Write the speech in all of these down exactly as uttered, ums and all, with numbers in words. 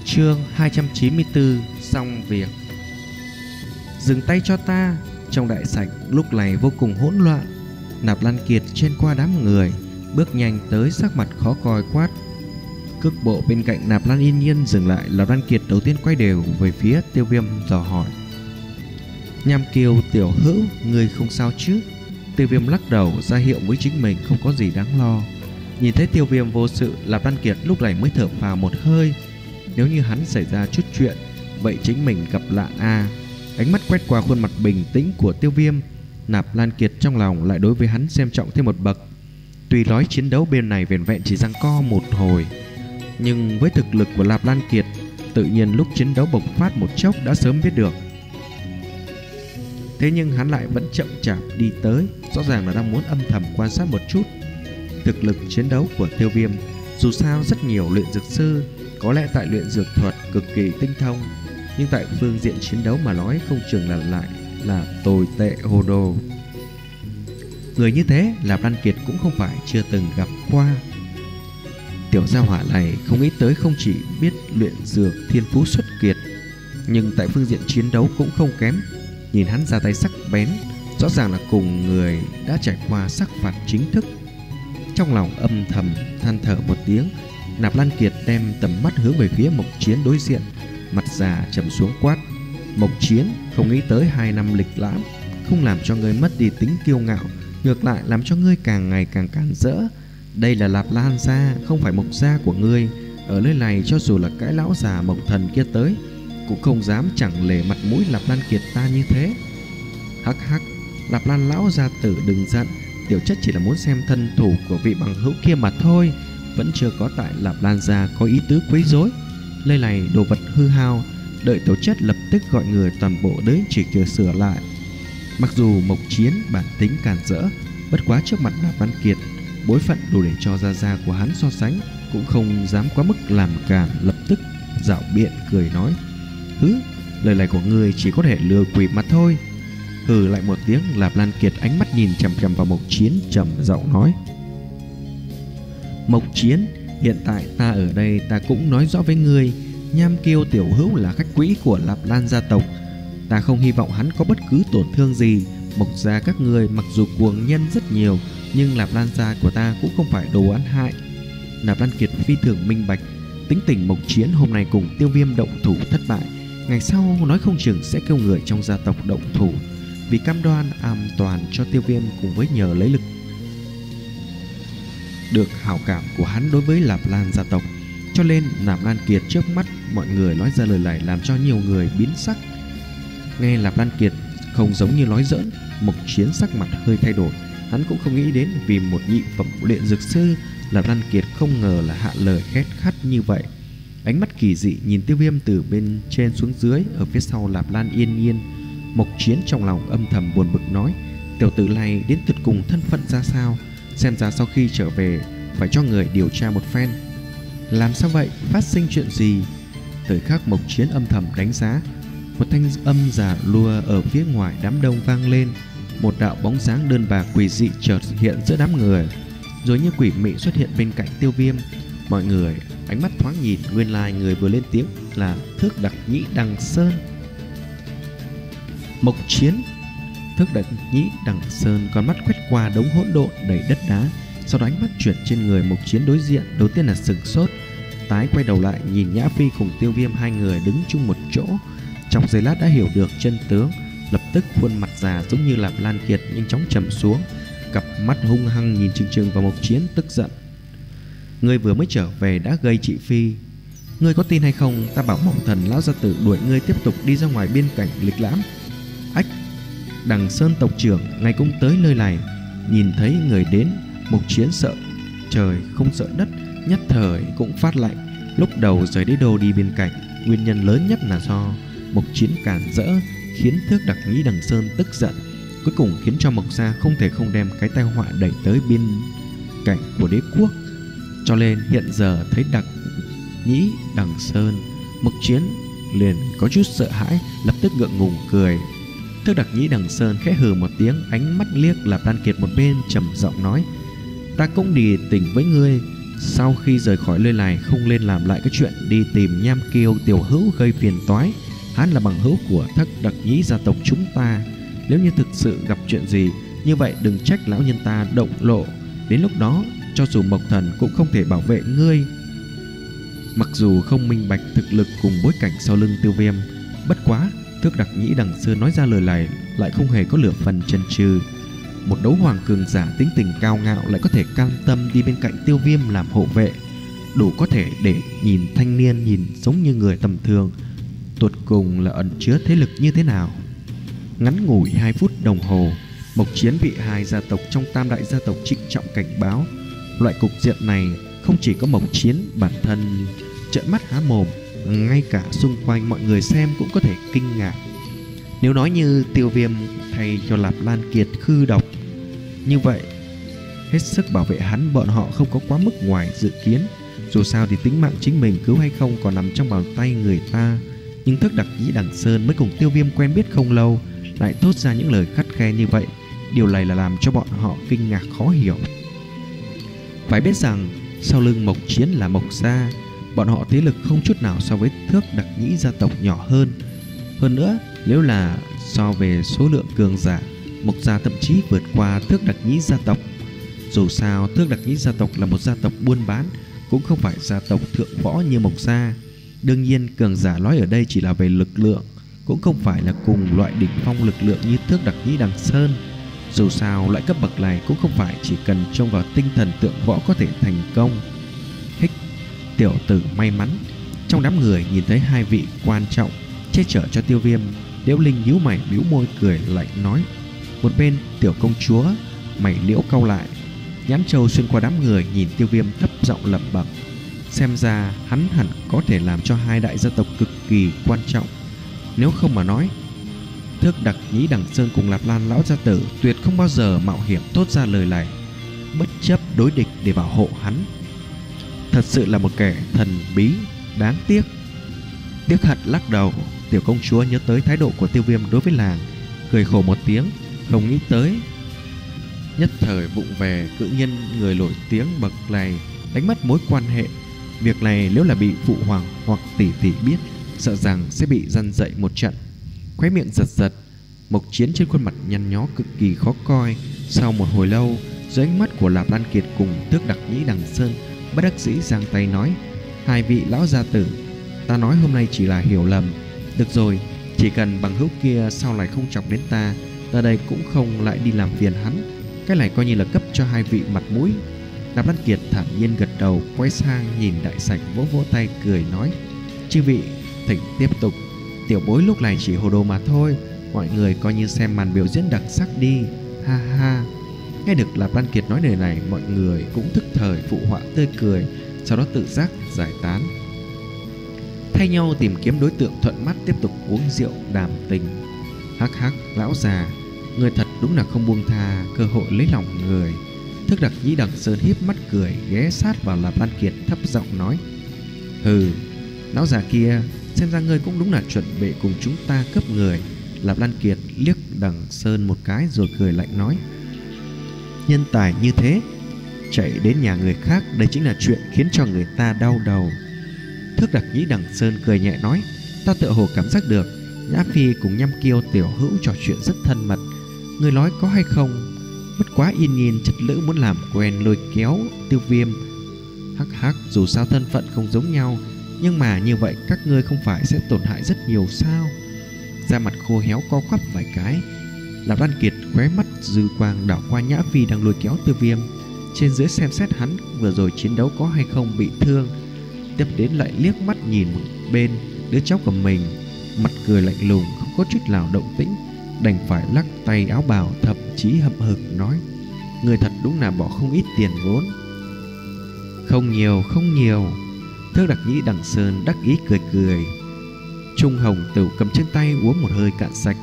Chương hai trăm chín mươi tư. Xong việc. Dừng tay cho ta. Trong đại sảnh lúc này vô cùng hỗn loạn. Nạp Lan Kiệt chen qua đám người, bước nhanh tới, sắc mặt khó coi quát. Cước bộ bên cạnh Nạp Lan yên nhiên dừng lại. Nạp Lan Kiệt đầu tiên quay đều về phía Tiêu Viêm dò hỏi: Nham Kiều tiểu hữu, người không sao chứ? Tiêu Viêm lắc đầu ra hiệu với chính mình không có gì đáng lo. Nhìn thấy Tiêu Viêm vô sự, Nạp Lan Kiệt lúc này mới thở phào một hơi. Nếu như hắn xảy ra chút chuyện, vậy chính mình gặp lạn a. Ánh mắt quét qua khuôn mặt bình tĩnh của Tiêu Viêm, Nạp Lan Kiệt trong lòng lại đối với hắn xem trọng thêm một bậc. Tuy nói chiến đấu bên này vẻn vẹn chỉ giằng co một hồi, nhưng với thực lực của Nạp Lan Kiệt, tự nhiên lúc chiến đấu bộc phát một chốc đã sớm biết được. Thế nhưng hắn lại vẫn chậm chạp đi tới, rõ ràng là đang muốn âm thầm quan sát một chút thực lực chiến đấu của Tiêu Viêm. Dù sao rất nhiều luyện dược sư có lẽ tại luyện dược thuật cực kỳ tinh thông, nhưng tại phương diện chiến đấu mà nói không chừng là lại là tồi tệ hồ đồ. Người như thế Nạp Lan Kiệt cũng không phải chưa từng gặp qua. Tiểu gia hỏa này không nghĩ tới không chỉ biết luyện dược thiên phú xuất kiệt, nhưng tại phương diện chiến đấu cũng không kém. Nhìn hắn ra tay sắc bén, rõ ràng là cùng người đã trải qua sắc phạt chính thức. Trong lòng âm thầm than thở một tiếng, Nạp Lan Kiệt đem tầm mắt hướng về phía Mộc Chiến đối diện, mặt già trầm xuống quát: Mộc Chiến, không nghĩ tới hai năm lịch lãm không làm cho ngươi mất đi tính kiêu ngạo, ngược lại làm cho ngươi càng ngày càng càn rỡ. Đây là Nạp Lan gia, không phải Mộc gia của ngươi. Ở nơi này cho dù là cái lão già Mộc Thần kia tới cũng không dám chẳng lề mặt mũi Nạp Lan Kiệt ta như thế. Hắc hắc, Nạp Lan lão gia tử đừng giận, tiểu chất chỉ là muốn xem thân thủ của vị bằng hữu kia mà thôi, vẫn chưa có tại Nạp Lan gia có ý tứ quấy rối. Nơi này đồ vật hư hao, đợi tiểu chất lập tức gọi người toàn bộ đến chỉ chờ sửa lại. Mặc dù Mộc Chiến bản tính càn rỡ, bất quá trước mặt Nạp Lan Kiệt, bối phận đủ để cho gia gia của hắn so sánh, cũng không dám quá mức làm càn, lập tức dạo biện cười nói: Hứ, lời này của ngươi chỉ có thể lừa quỷ mà thôi. Hừ lại một tiếng, Nạp Lan Kiệt ánh mắt nhìn chằm chằm vào Mộc Chiến, trầm giọng nói: Mộc Chiến, hiện tại ta ở đây, ta cũng nói rõ với ngươi, Nham Kiêu tiểu hữu là khách quý của Nạp Lan gia tộc, ta không hy vọng hắn có bất cứ tổn thương gì. Mộc gia các ngươi mặc dù cuồng nhân rất nhiều, nhưng Nạp Lan gia của ta cũng không phải đồ ăn hại. Nạp Lan Kiệt phi thường minh bạch tính tình Mộc Chiến hôm nay cùng Tiêu Viêm động thủ thất bại, ngày sau nói không chừng sẽ kêu người trong gia tộc động thủ, vì cam đoan an toàn cho Tiêu Viêm, cùng với nhờ lấy lực được hảo cảm của hắn đối với Nạp Lan gia tộc. Cho nên Nạp Lan Kiệt trước mắt mọi người nói ra lời này làm cho nhiều người biến sắc. Nghe Nạp Lan Kiệt không giống như nói giỡn, Mộc Chiến sắc mặt hơi thay đổi. Hắn cũng không nghĩ đến vì một nhị phẩm luyện dược sư, Nạp Lan Kiệt không ngờ là hạ lời khét khắt như vậy. Ánh mắt kỳ dị nhìn Tiêu Viêm từ bên trên xuống dưới, ở phía sau Nạp Lan yên nhiên. Mộc Chiến trong lòng âm thầm buồn bực nói: tiểu tử này đến tuyệt cùng thân phận ra sao, xem ra sau khi trở về phải cho người điều tra một phen. Làm sao vậy, phát sinh chuyện gì? Thời khắc Mộc Chiến âm thầm đánh giá, một thanh âm già lùa ở phía ngoài đám đông vang lên. Một đạo bóng dáng đơn bạc quỷ dị chợt hiện giữa đám người, rồi như quỷ mị xuất hiện bên cạnh Tiêu Viêm. Mọi người ánh mắt thoáng nhìn, nguyên lai người vừa lên tiếng là Thước Đặc Nhĩ Đằng Sơn. Mộc Chiến. Thước Đặc Nhĩ Đằng Sơn con mắt quét qua đống hỗn độn đầy đất đá, sau đó ánh mắt chuyển trên người Mộc Chiến đối diện, đầu tiên là sừng sốt, tái quay đầu lại nhìn Nhã Phi cùng Tiêu Viêm hai người đứng chung một chỗ. Trong giây lát đã hiểu được chân tướng, lập tức khuôn mặt già giống như Nạp Lan Kiệt nhanh chóng trầm xuống, cặp mắt hung hăng nhìn chừng chừng vào Mộc Chiến, tức giận: ngươi vừa mới trở về đã gây chị Phi, ngươi có tin hay không? Ta bảo Mộc Thần lão gia tử đuổi ngươi tiếp tục đi ra ngoài biên cảnh lịch lãm. Ách, Đằng Sơn tộc trưởng ngay cũng tới nơi này. Nhìn thấy người đến, Mộc Chiến sợ trời không sợ đất, nhất thời cũng phát lạnh. Lúc đầu rời đế đô đi biên cảnh, nguyên nhân lớn nhất là do Mộc Chiến cản rỡ, khiến Thước Đặc Nhĩ Đằng Sơn tức giận, cuối cùng khiến cho Mộc gia không thể không đem cái tai họa đẩy tới biên cảnh của đế quốc. Cho nên hiện giờ thấy Đặc Nhĩ Đằng Sơn, Mộc Chiến liền có chút sợ hãi, lập tức ngượng ngùng cười. Thước Đặc Nhĩ Đằng Sơn khẽ hừ một tiếng, ánh mắt liếc Nạp Lan Kiệt một bên, trầm giọng nói: ta cũng đi tỉnh với ngươi, sau khi rời khỏi nơi này không nên làm lại cái chuyện đi tìm Nham Kiêu tiểu hữu gây phiền toái. Hắn là bằng hữu của Thất Đặc Nhĩ gia tộc chúng ta. Nếu như thực sự gặp chuyện gì như vậy, đừng trách lão nhân ta động lộ. Đến lúc đó cho dù Mộc Thần cũng không thể bảo vệ ngươi. Mặc dù không minh bạch thực lực cùng bối cảnh sau lưng Tiêu Viêm, bất quá Thước Đặc Nhĩ Đằng Sơn nói ra lời này lại không hề có lửa phần chần chừ. Một đấu hoàng cường giả tính tình cao ngạo lại có thể cam tâm đi bên cạnh Tiêu Viêm làm hộ vệ, đủ có thể để nhìn thanh niên nhìn giống như người tầm thường, tột cùng là ẩn chứa thế lực như thế nào. Ngắn ngủi hai phút đồng hồ, Mộc Chiến bị hai gia tộc trong tam đại gia tộc trịnh trọng cảnh báo. Loại cục diện này không chỉ có Mộc Chiến bản thân trợn mắt há mồm, ngay cả xung quanh mọi người xem cũng có thể kinh ngạc. Nếu nói như Tiêu Viêm thay cho Lạp Lan Kiệt khư độc, như vậy hết sức bảo vệ hắn, bọn họ không có quá mức ngoài dự kiến. Dù sao thì tính mạng chính mình cứu hay không còn nằm trong bàn tay người ta. Nhưng Thước Đặc Nhĩ Đằng Sơn mới cùng Tiêu Viêm quen biết không lâu lại thốt ra những lời khắt khe như vậy. Điều này là làm cho bọn họ kinh ngạc khó hiểu. Phải biết rằng sau lưng Mộc Chiến là Mộc gia, bọn họ thế lực không chút nào so với Thước Đặc Nhĩ gia tộc nhỏ hơn. Hơn nữa, nếu là so về số lượng cường giả, Mộc gia thậm chí vượt qua Thước Đặc Nhĩ gia tộc. Dù sao Thước Đặc Nhĩ gia tộc là một gia tộc buôn bán, cũng không phải gia tộc thượng võ như Mộc gia. Đương nhiên cường giả nói ở đây chỉ là về lực lượng, cũng không phải là cùng loại đỉnh phong lực lượng như Thước Đặc Nhĩ Đằng Sơn. Dù sao loại cấp bậc này cũng không phải chỉ cần trông vào tinh thần tượng võ có thể thành công. Hích, tiểu tử may mắn. Trong đám người nhìn thấy hai vị quan trọng che chở cho Tiêu Viêm, Liễu Linh nhíu mày bĩu môi cười lạnh nói. Một bên tiểu công chúa mày liễu cau lại, nhãn châu xuyên qua đám người nhìn Tiêu Viêm thấp giọng lẩm bẩm. Xem ra hắn hẳn có thể làm cho hai đại gia tộc cực kỳ quan trọng. Nếu không mà nói, Thước Đặc Nhĩ Đằng Sơn cùng Lạp Lan lão gia tử tuyệt không bao giờ mạo hiểm thốt ra lời này, bất chấp đối địch để bảo hộ hắn. Thật sự là một kẻ thần bí, đáng tiếc. Tiếc hận lắc đầu, tiểu công chúa nhớ tới thái độ của Tiêu Viêm đối với làng, cười khổ một tiếng, không nghĩ tới nhất thời vụng về cự nhân người nổi tiếng bậc này đánh mất mối quan hệ. Việc này nếu là bị phụ hoàng hoặc tỷ tỷ biết, sợ rằng sẽ bị răn dậy một trận. Khóe miệng giật giật, Mộc Chiến trên khuôn mặt nhăn nhó cực kỳ khó coi. Sau một hồi lâu, dưới ánh mắt của Lạp Lan Kiệt cùng Thước Đặc Nhĩ Đằng Sơn, bất đắc dĩ giang tay nói. Hai vị lão gia tử, ta nói hôm nay chỉ là hiểu lầm. Được rồi, chỉ cần bằng hữu kia sau này không chọc đến ta, ta đây cũng không lại đi làm phiền hắn. Cái này coi như là cấp cho hai vị mặt mũi. Lạp Lan Kiệt thản nhiên gật đầu, quay sang nhìn đại sảnh vỗ vỗ tay cười nói. Chư vị thỉnh tiếp tục, tiểu bối lúc này chỉ hồ đồ mà thôi, mọi người coi như xem màn biểu diễn đặc sắc đi, ha ha. Nghe được Lạp Lan Kiệt nói lời này, mọi người cũng thức thời phụ họa tươi cười, sau đó tự giác giải tán, thay nhau tìm kiếm đối tượng thuận mắt tiếp tục uống rượu đàm tình. Hắc hắc, lão già, người thật đúng là không buông tha cơ hội lấy lòng người. Thước Đặc Nhĩ Đằng Sơn híp mắt cười, ghé sát vào Lạp Lan Kiệt thấp giọng nói. Hừ, lão già kia, xem ra ngươi cũng đúng là chuẩn bị cùng chúng ta cướp người. Lạp Lan Kiệt liếc Đằng Sơn một cái rồi cười lạnh nói. Nhân tài như thế chạy đến nhà người khác, đây chính là chuyện khiến cho người ta đau đầu. Thước Đặc Nhĩ Đằng Sơn cười nhẹ nói. Ta tựa hồ cảm giác được Nhã Phi cùng Nham Kiêu tiểu hữu trò chuyện rất thân mật. Ngươi nói có hay không? Bất quá yên nhiên chất lữ muốn làm quen lôi kéo Tiêu Viêm. Hắc hắc, dù sao thân phận không giống nhau, nhưng mà như vậy các ngươi không phải sẽ tổn hại rất nhiều sao? Da mặt khô héo co quắp vài cái, Lạp Lan Kiệt khóe mắt dư quang đảo qua Nhã Phi đang lôi kéo Tiêu Viêm, trên dưới xem xét hắn vừa rồi chiến đấu có hay không bị thương, tiếp đến lại liếc mắt nhìn một bên đứa cháu của mình, mặt cười lạnh lùng không có chút nào động tĩnh, đành phải lắc tay áo bào, thậm chí hậm hực nói. Người thật đúng là bỏ không ít tiền vốn. Không nhiều, không nhiều. Thước Đặc Nhĩ Đằng Sơn đắc ý cười cười. Trung Hồng Tửu cầm trên tay uống một hơi cạn sạch.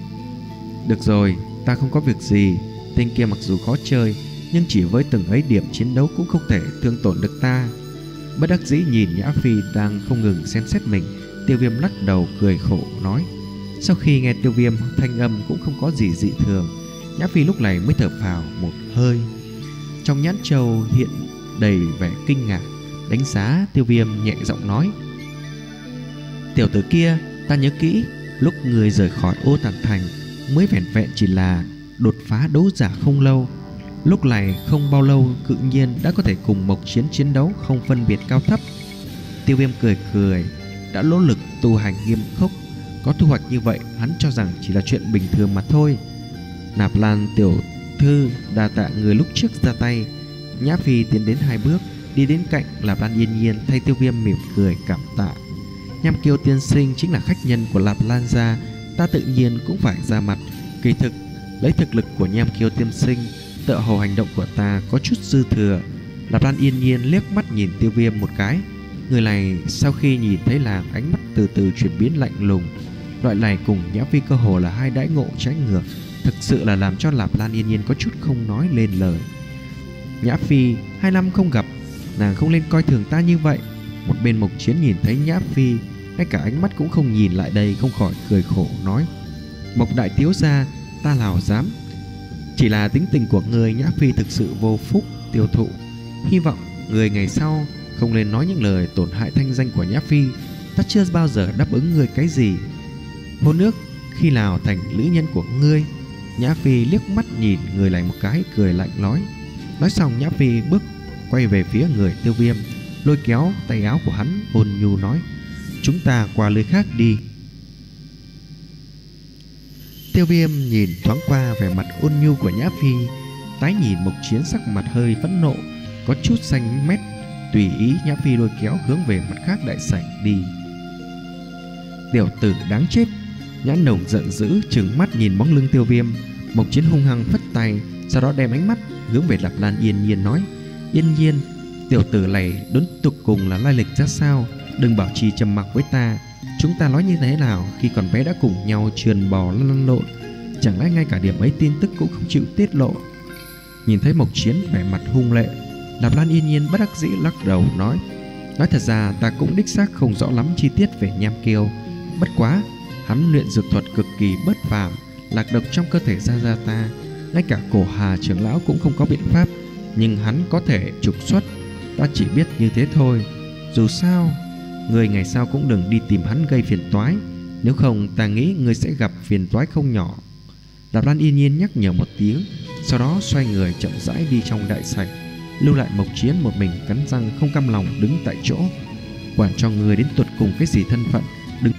Được rồi, ta không có việc gì. Tên kia mặc dù khó chơi, nhưng chỉ với từng ấy điểm chiến đấu cũng không thể thương tổn được ta. Bất đắc dĩ nhìn Nhã Phi đang không ngừng xem xét mình, Tiêu Viêm lắc đầu cười khổ nói. Sau khi nghe Tiêu Viêm thanh âm cũng không có gì dị thường, Nhã Phi lúc này mới thở phào một hơi. Trong nhãn châu hiện đầy vẻ kinh ngạc, đánh giá Tiêu Viêm, nhẹ giọng nói: "Tiểu tử kia, ta nhớ kỹ, lúc người rời khỏi Ô Tản Thành mới vẻn vẹn chỉ là đột phá đấu giả không lâu. Lúc này không bao lâu tự nhiên đã có thể cùng Mộc Chiến chiến đấu không phân biệt cao thấp." Tiêu Viêm cười cười, đã nỗ lực tu hành nghiêm khắc, có thu hoạch như vậy hắn cho rằng chỉ là chuyện bình thường mà thôi. Nạp Lan tiểu thư, đa tạ người lúc trước ra tay. Nhã Phi tiến đến hai bước, đi đến cạnh Lạp Lan Yên Nhiên, thay Tiêu Viêm mỉm cười cảm tạ. Nham Kiêu tiên sinh chính là khách nhân của Lạp Lan gia, ta tự nhiên cũng phải ra mặt. Kỳ thực lấy thực lực của Nham Kiêu tiên sinh, tựa hồ hành động của ta có chút dư thừa. Lạp Lan Yên Nhiên liếc mắt nhìn Tiêu Viêm một cái. Người này sau khi nhìn thấy làng, ánh mắt từ từ chuyển biến lạnh lùng. Loại này cùng Nhã Phi cơ hồ là hai đãi ngộ trái ngược, thực sự là làm cho Lạp Lan Yên Nhiên có chút không nói lên lời. Nhã Phi, hai năm không gặp, nàng không nên coi thường ta như vậy. Một bên Mộc Chiến nhìn thấy Nhã Phi, ngay cả ánh mắt cũng không nhìn lại đây, không khỏi cười khổ nói: Mộc đại thiếu gia, ta nào dám. Chỉ là tính tình của người, Nhã Phi thực sự vô phúc tiêu thụ. Hy vọng người ngày sau không nên nói những lời tổn hại thanh danh của Nhã Phi. Ta chưa bao giờ đáp ứng người cái gì. Hôn nước khi nào thành nữ nhân của ngươi? Nhã Phi liếc mắt nhìn người này một cái, cười lạnh nói. Nói xong Nhã Phi bước quay về phía người Tiêu Viêm, lôi kéo tay áo của hắn, ôn nhu nói: Chúng ta qua lối khác đi. Tiêu Viêm nhìn thoáng qua vẻ mặt ôn nhu của Nhã Phi, tái nhìn Mộc Chiến sắc mặt hơi phẫn nộ, có chút xanh mét. Tùy ý Nhã Phi lôi kéo hướng về mặt khác đại sảnh đi. Tiểu tử đáng chết! Nhã Nồng giận dữ trừng mắt nhìn bóng lưng Tiêu Viêm. Mộc Chiến hung hăng phất tay, sau đó đem ánh mắt hướng về Lạp Lan Yên Nhiên nói: Yên Nhiên, tiểu tử này đến tục cùng là lai lịch ra sao? Đừng bảo trì trầm mặc với ta. Chúng ta nói như thế nào khi còn bé đã cùng nhau trườn bò lăn lộn, chẳng lẽ ngay cả điểm ấy tin tức cũng không chịu tiết lộ? Nhìn thấy Mộc Chiến vẻ mặt hung lệ, Lạp Lan Yên Nhiên bất đắc dĩ lắc đầu nói: Nói thật ra ta cũng đích xác không rõ lắm chi tiết về Nham Kiêu. Bất quá hắn luyện dược thuật cực kỳ bất phàm, lạc độc trong cơ thể gia gia ta, ngay cả Cổ Hà trưởng lão cũng không có biện pháp, nhưng hắn có thể trục xuất. Ta chỉ biết như thế thôi. Dù sao người ngày sau cũng đừng đi tìm hắn gây phiền toái, nếu không ta nghĩ người sẽ gặp phiền toái không nhỏ. Lạp Lan Yên Nhiên nhắc nhở một tiếng, sau đó xoay người chậm rãi đi trong đại sảnh, lưu lại Mộc Chiến một mình cắn răng không cam lòng đứng tại chỗ. Quản cho người đến tuột cùng cái gì thân phận. Đừng.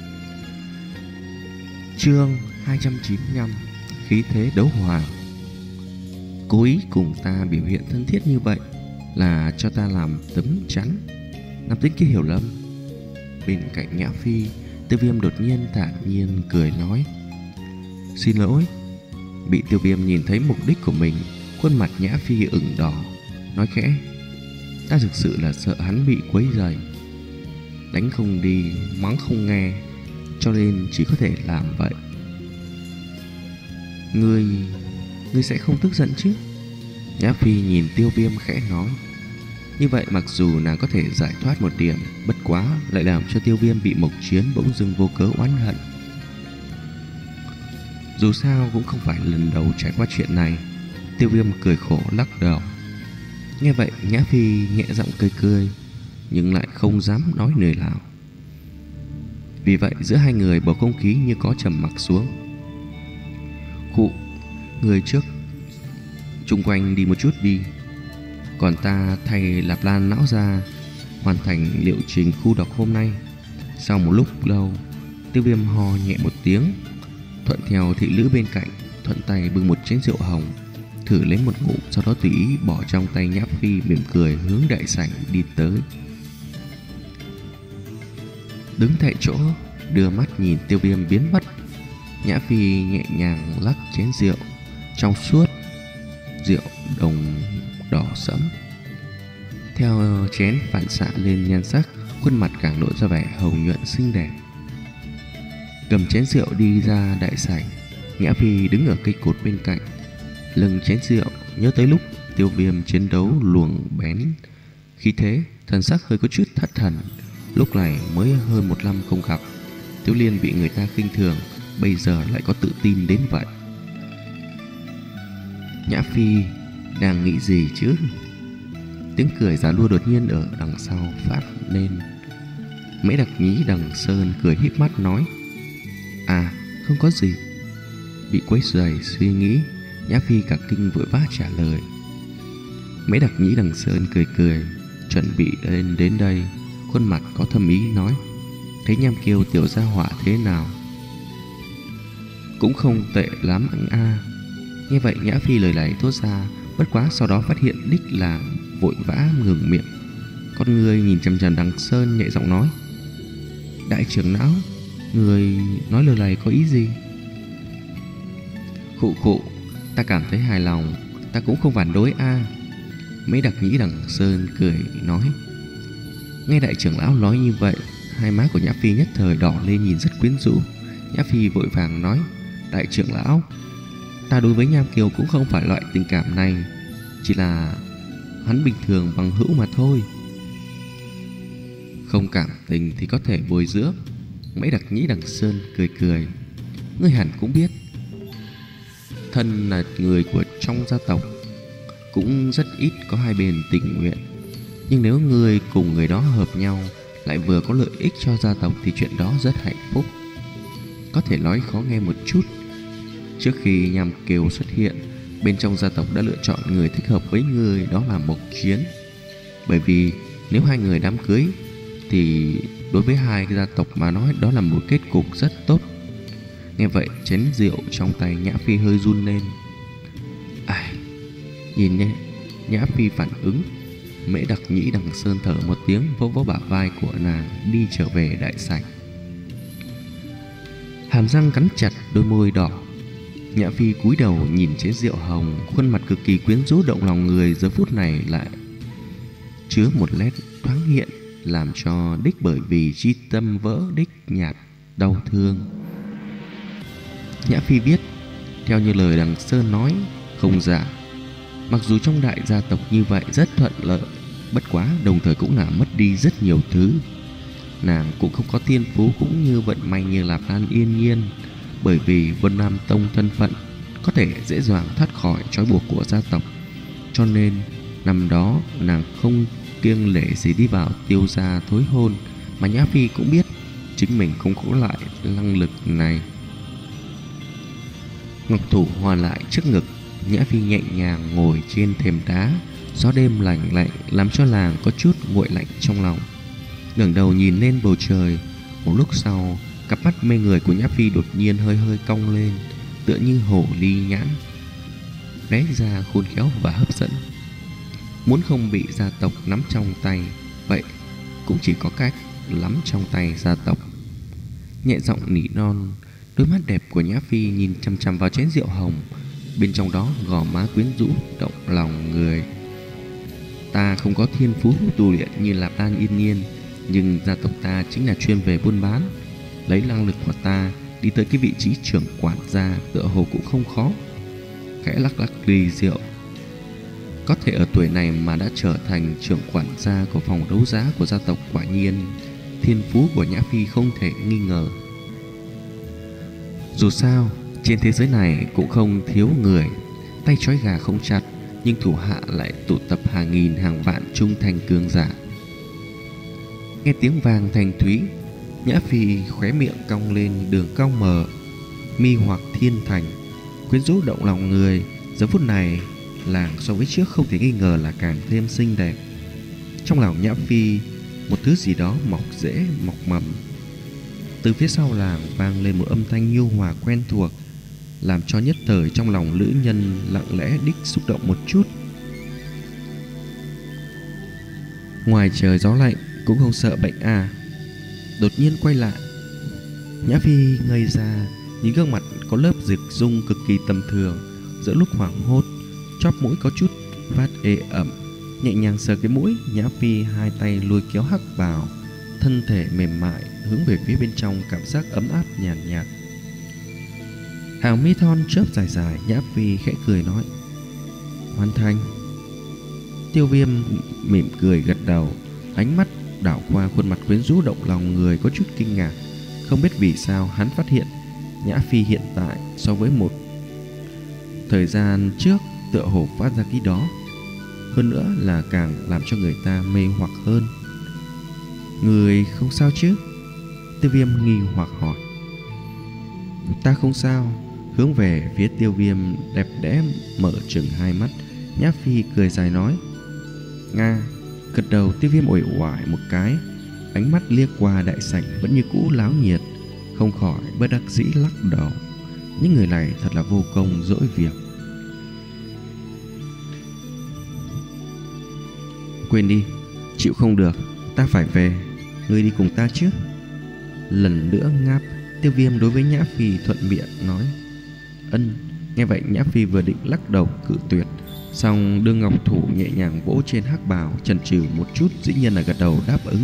Chương hai trăm chín mươi lăm. Khí thế đấu hoàng. Cố ý cùng ta biểu hiện thân thiết như vậy là cho ta làm tấm chắn. Nam tính kia hiểu lầm. Bên cạnh Nhã Phi, Tiêu Viêm đột nhiên thản nhiên cười nói: Xin lỗi. Bị Tiêu Viêm nhìn thấy mục đích của mình, khuôn mặt Nhã Phi ửng đỏ, nói khẽ: Ta thực sự là sợ hắn bị quấy rầy, đánh không đi, mắng không nghe, cho nên chỉ có thể làm vậy. Ngươi, ngươi sẽ không tức giận chứ? Nhã Phi nhìn Tiêu Viêm khẽ nói. Như vậy mặc dù nàng có thể giải thoát một điểm, bất quá lại làm cho Tiêu Viêm bị Mộc Chiến bỗng dưng vô cớ oán hận. Dù sao cũng không phải lần đầu trải qua chuyện này. Tiêu Viêm cười khổ lắc đầu. Nghe vậy Nhã Phi nhẹ giọng cười cười, nhưng lại không dám nói lời nào. Vì vậy giữa hai người bầu không khí như có trầm mặc xuống. Khụ, người trước chung quanh đi một chút đi, còn ta thay Lạp Lan lão ra hoàn thành liệu trình khu độc hôm nay. Sau một lúc lâu, Tiêu Viêm ho nhẹ một tiếng, thuận theo thị nữ bên cạnh, thuận tay bưng một chén rượu hồng, thử lấy một ngụm, sau đó tùy ý bỏ trong tay Nhã Phi, mỉm cười hướng đại sảnh đi tới. Đứng tại chỗ đưa mắt nhìn Tiêu Viêm biến mất, Nhã Phi nhẹ nhàng lắc chén rượu trong suốt, rượu đồng đỏ sẫm. Theo chén phản xạ lên nhan sắc, khuôn mặt càng lộ ra vẻ hồng nhuận xinh đẹp. Cầm chén rượu đi ra đại sảnh, Nhã Phi đứng ở cây cột bên cạnh, lưng chén rượu, nhớ tới lúc Tiêu Viêm chiến đấu luồng bén khí thế, thần sắc hơi có chút thất thần. Lúc này mới hơn một năm không gặp, Tiểu Liên bị người ta khinh thường, bây giờ lại có tự tin đến vậy. Nhã Phi đang nghĩ gì chứ? Tiếng cười già lua đột nhiên ở đằng sau phát lên. Mễ Đặc Nhĩ Đằng Sơn cười híp mắt nói: À, không có gì. Bị quấy rầy suy nghĩ, Nhã Phi cả kinh vội vã trả lời. Mễ Đặc Nhĩ Đằng Sơn cười cười, chuẩn bị lên đến đây, khuôn mặt có thâm ý nói: Thấy Nham Kiều tiểu gia hỏa thế nào? Cũng không tệ lắm anh a. Nghe vậy Nhã Phi lời này thốt ra, bất quá sau đó phát hiện đích là vội vã ngừng miệng. Con người nhìn chằm chằm Đằng Sơn nhẹ giọng nói: Đại trưởng lão, người nói lời này có ý gì? Khụ khụ, ta cảm thấy hài lòng, ta cũng không phản đối a. À. Mấy Đặc Nhĩ Đằng Sơn cười nói. Nghe đại trưởng lão nói như vậy, hai má của Nhã Phi nhất thời đỏ lên nhìn rất quyến rũ. Nhã Phi vội vàng nói: Đại trưởng lão, ta đối với Nham Kiều cũng không phải loại tình cảm này, chỉ là hắn bình thường bằng hữu mà thôi. Không cảm tình thì có thể bồi dưỡng. Mấy Đặc Nhĩ Đằng Sơn cười cười. Ngươi hẳn cũng biết, thân là người của trong gia tộc, cũng rất ít có hai bên tình nguyện. Nhưng nếu người cùng người đó hợp nhau, lại vừa có lợi ích cho gia tộc, thì chuyện đó rất hạnh phúc. Có thể nói khó nghe một chút, trước khi Nham Kiều xuất hiện, bên trong gia tộc đã lựa chọn người thích hợp với người, đó là Mộc Chiến. Bởi vì nếu hai người đám cưới thì đối với hai gia tộc mà nói đó là một kết cục rất tốt. Nghe vậy chén rượu trong tay Nhã Phi hơi run lên. Ai, nhìn nhé, Nhã Phi phản ứng. Mễ Đặc Nhĩ Đằng Sơn thở một tiếng, vỗ vỗ bả vai của nàng đi trở về đại sảnh. Hàm răng cắn chặt, đôi môi đỏ. Nhã Phi cúi đầu nhìn chén rượu hồng, khuôn mặt cực kỳ quyến rũ động lòng người giờ phút này lại chứa một nét thoáng hiện, làm cho đích bởi vì chi tâm vỡ đích nhạt đau thương. Nhã Phi biết, theo như lời Đằng Sơn nói không giả, mặc dù trong đại gia tộc như vậy rất thuận lợi, bất quá đồng thời cũng là mất đi rất nhiều thứ. Nàng cũng không có thiên phú cũng như vận may như là Lan Yên Nhiên, bởi vì Vân Nam Tông thân phận có thể dễ dàng thoát khỏi trói buộc của gia tộc, cho nên năm đó nàng không kiêng lệ gì đi vào Tiêu gia thối hôn. Mà Nhã Phi cũng biết chính mình không có lại năng lực này. Ngọc thủ hòa lại trước ngực, Nhã Phi nhẹ nhàng ngồi trên thềm đá. Gió đêm lạnh lạnh làm cho nàng có chút nguội lạnh trong lòng. Ngẩng đầu nhìn lên bầu trời. Một lúc sau, cặp mắt mê người của Nhã Phi đột nhiên hơi hơi cong lên, tựa như hổ ly nhãn, lóe ra khôn khéo và hấp dẫn. Muốn không bị gia tộc nắm trong tay, vậy cũng chỉ có cách nắm trong tay gia tộc. Nhẹ giọng nỉ non, đôi mắt đẹp của Nhã Phi nhìn chằm chằm vào chén rượu hồng, bên trong đó gò má quyến rũ động lòng người. Ta không có thiên phú tu luyện như là Lan Yên Nhiên, nhưng gia tộc ta chính là chuyên về buôn bán. Lấy năng lực của ta đi tới cái vị trí trưởng quản gia tựa hồ cũng không khó. Khẽ lắc lắc ly rượu. Có thể ở tuổi này mà đã trở thành trưởng quản gia của phòng đấu giá của gia tộc, quả nhiên thiên phú của Nhã Phi không thể nghi ngờ. Dù sao, trên thế giới này cũng không thiếu người tay trói gà không chặt, nhưng thủ hạ lại tụ tập hàng nghìn hàng vạn trung thành cường giả. Nghe tiếng vang thanh thúy, Nhã Phi khóe miệng cong lên đường cong mờ, mi hoặc thiên thành, quyến rũ động lòng người. Giờ phút này, làng so với trước không thể nghi ngờ là càng thêm xinh đẹp. Trong lòng Nhã Phi, một thứ gì đó mọc rễ mọc mầm. Từ phía sau làng vang lên một âm thanh nhu hòa quen thuộc, làm cho nhất thời trong lòng nữ nhân lặng lẽ đích xúc động một chút. Ngoài trời gió lạnh cũng không sợ bệnh à? Đột nhiên quay lại, Nhã Phi ngây ra, nhìn gương mặt có lớp dịch dung cực kỳ tầm thường. Giữa lúc hoảng hốt, chóp mũi có chút phát ê ẩm. Nhẹ nhàng sờ cái mũi, Nhã Phi hai tay lôi kéo hắc vào, thân thể mềm mại hướng về phía bên trong, cảm giác ấm áp nhàn nhạt, nhạt. Hàng mi thon chớp dài dài, Nhã Phi khẽ cười nói: Hoàn thành. Tiêu Viêm mỉm cười gật đầu, ánh mắt đảo qua khuôn mặt quyến rũ động lòng người có chút kinh ngạc. Không biết vì sao hắn phát hiện Nhã Phi hiện tại so với một thời gian trước tựa hồ phát ra cái đó. hơn nữa là càng làm cho người ta mê hoặc hơn. Người không sao chứ? Tiêu Viêm nghi hoặc hỏi. Ta không sao. Hướng về phía Tiêu Viêm đẹp đẽ mở trừng hai mắt, Nhã Phi cười dài nói. Nga. Gật đầu. Tiêu Viêm uể oải một cái, ánh mắt liếc qua đại sảnh vẫn như cũ láo nhiệt, không khỏi bất đắc dĩ lắc đầu. Những người này thật là vô công dỗi việc. Quên đi, chịu không được, ta phải về. Ngươi đi cùng ta chứ? Lần nữa ngáp, Tiêu Viêm đối với Nhã Phi thuận miệng nói. Ân. Nghe vậy Nhã Phi vừa định lắc đầu cự tuyệt, xong đưa ngọc thủ nhẹ nhàng vỗ trên hắc bào, chần chừ một chút, dĩ nhiên là gật đầu đáp ứng.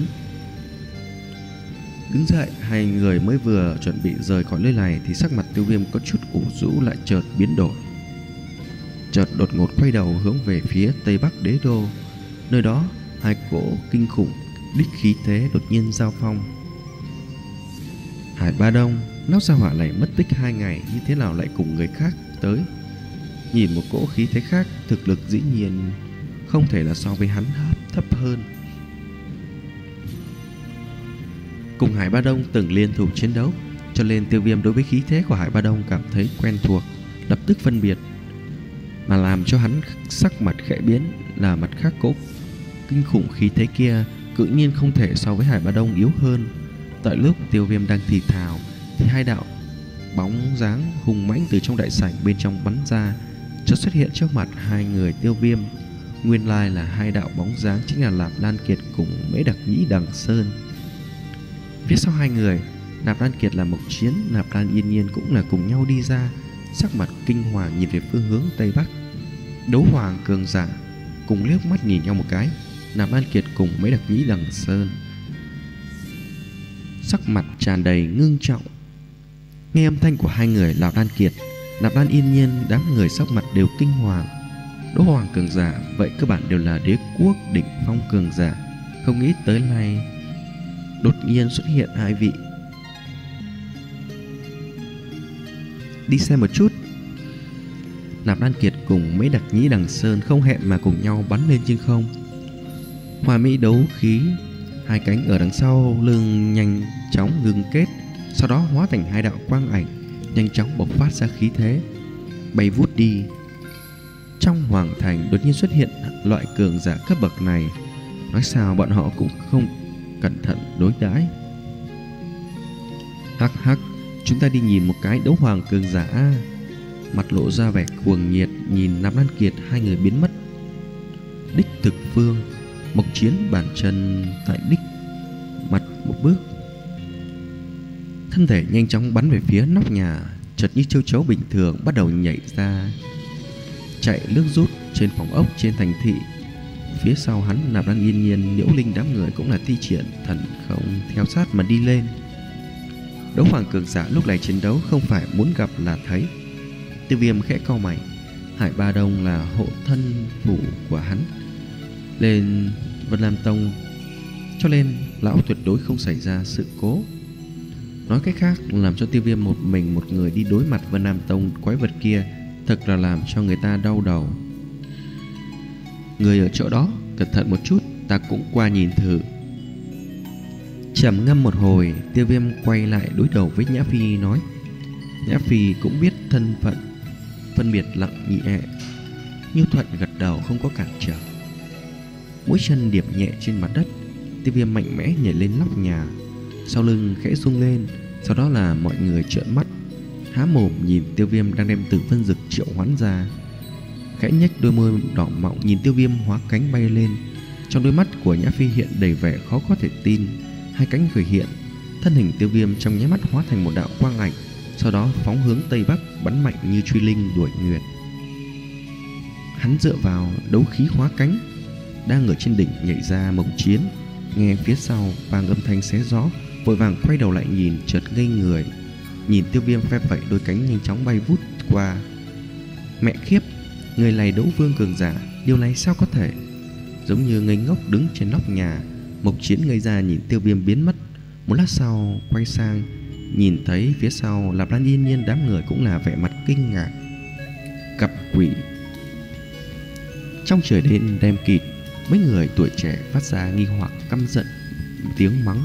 Đứng dậy, hai người mới vừa chuẩn bị rời khỏi nơi này thì sắc mặt Tiêu Viêm có chút ủ rũ lại chợt biến đổi. Chợt đột ngột quay đầu hướng về phía tây bắc đế đô. Nơi đó hai cỗ kinh khủng đích khí thế đột nhiên giao phong. Hải Ba Đông, nóc sao hỏa này mất tích hai ngày, như thế nào lại cùng người khác tới? Nhìn một cỗ khí thế khác, thực lực dĩ nhiên không thể là so với hắn thấp hơn. Cùng Hải Ba Đông từng liên thủ chiến đấu, cho nên Tiêu Viêm đối với khí thế của Hải Ba Đông cảm thấy quen thuộc, lập tức phân biệt. Mà làm cho hắn sắc mặt khẽ biến là mặt khác cỗ kinh khủng khí thế kia tự nhiên không thể so với Hải Ba Đông yếu hơn. Tại lúc Tiêu Viêm đang thì thào thì hai đạo bóng dáng hùng mãnh từ trong đại sảnh bên trong bắn ra, chợt xuất hiện trước mặt hai người Tiêu Viêm. Nguyên lai là hai đạo bóng dáng chính là Nạp Lan Kiệt cùng Mễ Đặc Nhĩ Đằng Sơn. Phía sau hai người, Nạp Lan Kiệt là Mộc Chiến, Nạp Lan Yên Nhiên cũng là cùng nhau đi ra, sắc mặt kinh hoàng nhìn về phương hướng tây bắc. Đấu Hoàng cường giả cùng liếc mắt nhìn nhau một cái. Nạp Lan Kiệt cùng Mễ Đặc Nhĩ Đằng Sơn sắc mặt tràn đầy ngưng trọng. Nghe âm thanh của hai người Nạp Lan Kiệt, Nạp Lan Yên Nhiên, đám người sắc mặt đều kinh hoàng. Đấu Hoàng cường giả vậy cơ bản đều là đế quốc đỉnh phong cường giả, không nghĩ tới này đột nhiên xuất hiện hai vị. Đi xem một chút. Nạp Lan Kiệt cùng Mễ Đặc Nhĩ Đằng Sơn không hẹn mà cùng nhau bắn lên trên không. Hoa mỹ đấu khí, hai cánh ở đằng sau lưng nhanh chóng ngưng kết, sau đó hóa thành hai đạo quang ảnh, nhanh chóng bộc phát ra khí thế, bay vút đi. Trong hoàng thành đột nhiên xuất hiện loại cường giả cấp bậc này, nói sao bọn họ cũng không cẩn thận đối đãi. Hắc hắc, chúng ta đi nhìn một cái đấu hoàng cường giả. Mặt lộ ra vẻ cuồng nhiệt nhìn Nạp Lan Kiệt, hai người biến mất. Đích thực phương, Mộc Chiến bản chân tại đích mặt một bước, thân thể nhanh chóng bắn về phía nóc nhà, chợt như châu chấu bình thường bắt đầu nhảy ra, chạy lướt rút trên phòng ốc trên thành thị. Phía sau hắn, Nạp Lan Yên Nhiên, Liễu Linh đám người cũng là thi triển thần không theo sát mà đi lên. Đấu Hoàng cường giả lúc này chiến đấu không phải muốn gặp là thấy. Tiêu Viêm khẽ cau mày. Hải Ba Đông là hộ thân phủ của hắn lên Vân Lam Tông, cho nên lão tuyệt đối không xảy ra sự cố. Nói cách khác, làm cho Tiêu Viêm một mình một người đi đối mặt Vân Lam Tông quái vật kia, thật là làm cho người ta đau đầu. Người ở chỗ đó, cẩn thận một chút, ta cũng qua nhìn thử. Trầm ngâm một hồi, Tiêu Viêm quay lại đối đầu với Nhã Phi nói. Nhã Phi cũng biết thân phận, phân biệt lặng nhẹ, Như Thuận gật đầu không có cản trở. Mũi chân điểm nhẹ trên mặt đất, Tiêu Viêm mạnh mẽ nhảy lên nóc nhà, sau lưng khẽ rung lên. Sau đó là mọi người trợn mắt há mồm nhìn Tiêu Viêm đang đem Tử Vân Dực triệu hoán ra, khẽ nhếch đôi môi đỏ mọng nhìn Tiêu Viêm hóa cánh bay lên. Trong đôi mắt của Nhã Phi hiện đầy vẻ khó có thể tin. Hai cánh khởi hiện, thân hình Tiêu Viêm trong nháy mắt hóa thành một đạo quang ảnh, sau đó phóng hướng tây bắc, bắn mạnh như truy linh đuổi nguyệt. Hắn dựa vào đấu khí hóa cánh. Đang ở trên đỉnh nhảy ra Mộc Chiến nghe phía sau vang âm thanh xé gió, vội vàng quay đầu lại nhìn, chợt ngây người nhìn Tiêu Viêm phe phẩy đôi cánh nhanh chóng bay vút qua. Mẹ khiếp, người này đấu vương cường giả, điều này sao có thể? Giống như ngây ngốc đứng trên nóc nhà, Mộc Chiến ngây ra nhìn Tiêu Viêm biến mất. Một lát sau quay sang, nhìn thấy phía sau Nạp Lan Yên Nhiên, đám người cũng là vẻ mặt kinh ngạc. Cặp quỷ. Trong trời đêm đen kịt, mấy người tuổi trẻ phát ra nghi hoặc căm giận tiếng mắng.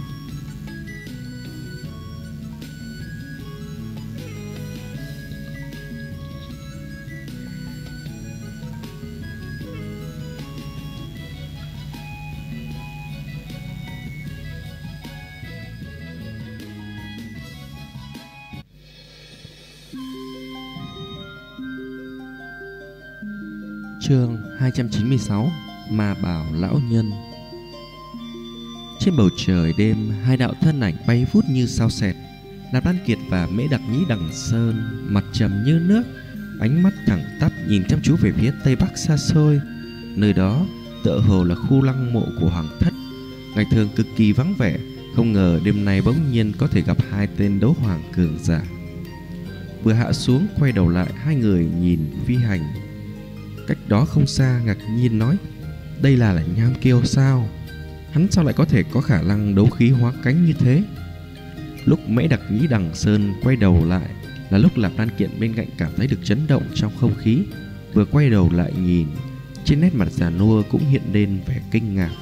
Chương hai trăm chín mươi sáu: Ma Bảo Lão Nhân. Trên bầu trời đêm, hai đạo thân ảnh bay vút như sao xẹt. Nạp Lan Kiệt và Mễ Đặc Nhĩ Đằng Sơn mặt trầm như nước, ánh mắt thẳng tắp nhìn chăm chú về phía tây bắc xa xôi. Nơi đó tựa hồ là khu lăng mộ của Hoàng Thất, ngày thường cực kỳ vắng vẻ. Không ngờ đêm nay bỗng nhiên có thể gặp hai tên đấu hoàng cường giả. Vừa hạ xuống, quay đầu lại, hai người nhìn phi hành cách đó không xa, ngạc nhiên nói: đây là là Nham Kiêu sao? Hắn sao lại có thể có khả năng đấu khí hóa cánh như thế? Lúc Mễ Đặc Nhĩ Đằng Sơn quay đầu lại là lúc Nạp Lan Kiệt bên cạnh cảm thấy được chấn động trong không khí. Vừa quay đầu lại nhìn, trên nét mặt già nua cũng hiện lên vẻ kinh ngạc.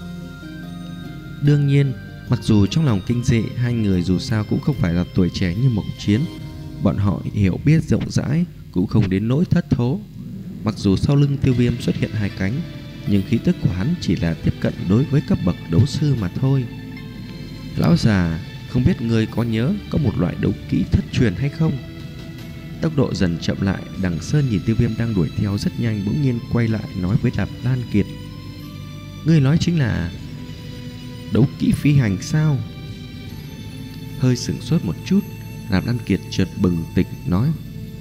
Đương nhiên, mặc dù trong lòng kinh dị, hai người dù sao cũng không phải là tuổi trẻ như Mộc Chiến. Bọn họ hiểu biết rộng rãi, cũng không đến nỗi thất thố. Mặc dù sau lưng Tiêu Viêm xuất hiện hai cánh, nhưng khí tức của hắn chỉ là tiếp cận đối với cấp bậc đấu sư mà thôi. Lão già, không biết ngươi có nhớ có một loại đấu kỹ thất truyền hay không? Tốc độ dần chậm lại, Đằng Sơn nhìn Tiêu Viêm đang đuổi theo rất nhanh, bỗng nhiên quay lại nói với Nạp Lan Kiệt: ngươi nói chính là đấu kỹ phi hành sao? Hơi sửng sốt một chút, Nạp Lan Kiệt chợt bừng tỉnh nói: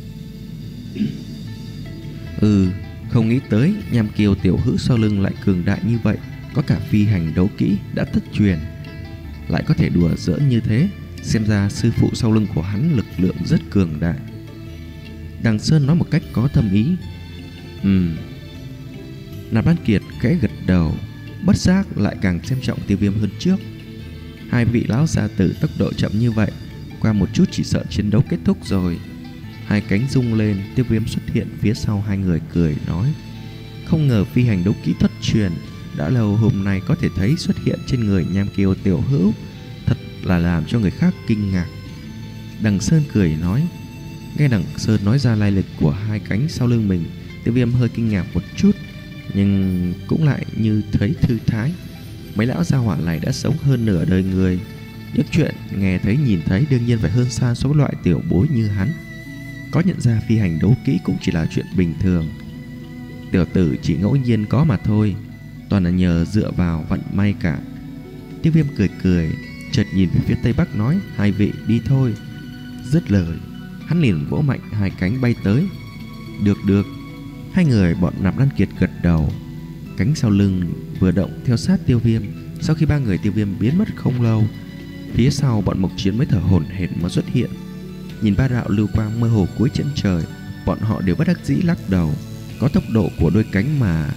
Ừ, không nghĩ tới Nham Kiêu tiểu hữu sau lưng lại cường đại như vậy, có cả phi hành đấu kỹ đã thất truyền, lại có thể đùa giỡn như thế. Xem ra sư phụ sau lưng của hắn lực lượng rất cường đại. Đằng Sơn nói một cách có thâm ý. Ừm. Nạp Lan Kiệt khẽ gật đầu, bất giác lại càng xem trọng Tiêu Viêm hơn trước. Hai vị lão gia tử tốc độ chậm như vậy, qua một chút chỉ sợ chiến đấu kết thúc rồi. Hai cánh rung lên, Tiêu Viêm xuất hiện phía sau hai người, cười nói: không ngờ phi hành đấu kỹ thất truyền, đã lâu hôm nay có thể thấy xuất hiện trên người Nham Kiêu tiểu hữu, thật là làm cho người khác kinh ngạc. Đằng Sơn cười nói. Nghe Đằng Sơn nói ra lai lịch của hai cánh sau lưng mình, Tiêu Viêm hơi kinh ngạc một chút, nhưng cũng lại như thấy thư thái. Mấy lão gia hỏa này đã sống hơn nửa đời người, những chuyện nghe thấy nhìn thấy đương nhiên phải hơn xa số loại tiểu bối như hắn. Có nhận ra phi hành đấu kỹ cũng chỉ là chuyện bình thường. Tiểu tử chỉ ngẫu nhiên có mà thôi, toàn là nhờ dựa vào vận may cả. Tiêu Viêm cười cười, chợt nhìn về phía tây bắc nói: hai vị đi thôi. Dứt lời, hắn liền vỗ mạnh hai cánh bay tới. Được được. Hai người bọn Nạp Lan Kiệt gật đầu. Cánh sau lưng vừa động theo sát Tiêu Viêm. Sau khi ba người Tiêu Viêm biến mất không lâu, phía sau bọn Mộc Chiến mới thở hổn hển mà xuất hiện. Nhìn ba đạo lưu quang mơ hồ cuối chân trời, bọn họ đều bất đắc dĩ lắc đầu. Có tốc độ của đôi cánh mà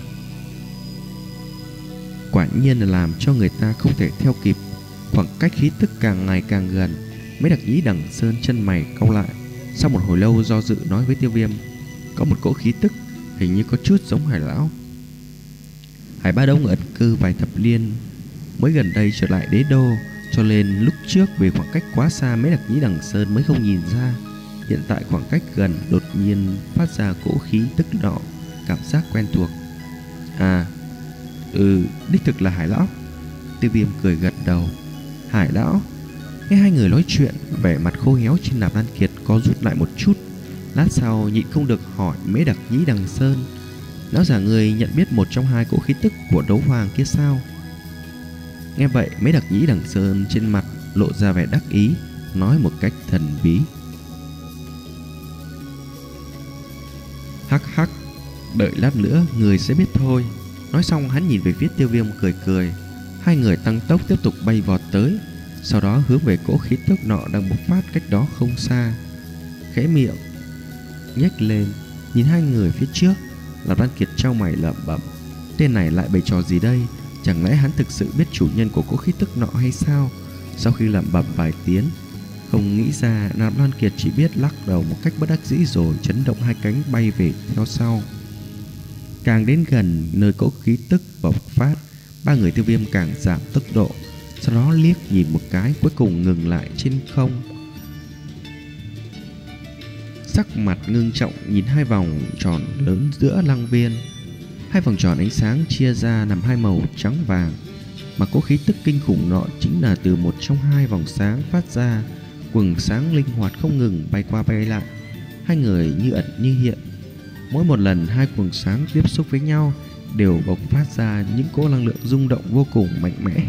quả nhiên là làm cho người ta không thể theo kịp. Khoảng cách khí tức càng ngày càng gần. Mấy Đặc Nhĩ Đằng Sơn chân mày cau lại, sau một hồi lâu do dự nói với Tiêu Viêm: có một cỗ khí tức hình như có chút giống Hải lão. Hải Ba Đông ẩn cư vài thập niên, mới gần đây trở lại đế đô, cho nên lúc trước vì khoảng cách quá xa mấy Đặc Nhĩ Đằng Sơn mới không nhìn ra. Hiện tại khoảng cách gần, đột nhiên phát ra cỗ khí tức nọ, cảm giác quen thuộc. À, ừ, đích thực là Hải lão. Tiêu Viêm cười gật đầu. Hải lão. Nghe hai người nói chuyện, vẻ mặt khô héo trên Nạp Lan Kiệt có rút lại một chút. Lát sau nhịn không được hỏi Mễ Đặc Nhĩ Đằng Sơn: lão già người nhận biết một trong hai cỗ khí tức của đấu hoàng kia sao? Nghe vậy, Mễ Đặc Nhĩ Đằng Sơn trên mặt lộ ra vẻ đắc ý, nói một cách thần bí: hắc hắc, đợi lát nữa người sẽ biết thôi. Nói xong hắn nhìn về phía Tiêu Viêm cười cười. Hai người tăng tốc tiếp tục bay vọt tới, sau đó hướng về cỗ khí tức nọ đang bộc phát cách đó không xa. Khẽ miệng nhếch lên nhìn hai người phía trước, Nạp Lan Kiệt trao mày lẩm bẩm: tên này lại bày trò gì đây? Chẳng lẽ hắn thực sự biết chủ nhân của cỗ khí tức nọ hay sao? Sau khi lẩm bẩm vài tiếng, không nghĩ ra, Nạp Lan Kiệt chỉ biết lắc đầu một cách bất đắc dĩ rồi chấn động hai cánh bay về theo sau. Càng đến gần nơi cỗ khí tức bộc phát, ba người Tiêu Viêm càng giảm tốc độ, sau đó liếc nhìn một cái, cuối cùng ngừng lại trên không. Sắc mặt ngưng trọng nhìn hai vòng tròn lớn giữa lăng viên. Hai vòng tròn ánh sáng chia ra làm hai màu trắng vàng, mà cỗ khí tức kinh khủng nọ chính là từ một trong hai vòng sáng phát ra. Quầng sáng linh hoạt không ngừng bay qua bay lại, hai người như ẩn như hiện. Mỗi một lần hai quầng sáng tiếp xúc với nhau đều bộc phát ra những cỗ năng lượng rung động vô cùng mạnh mẽ.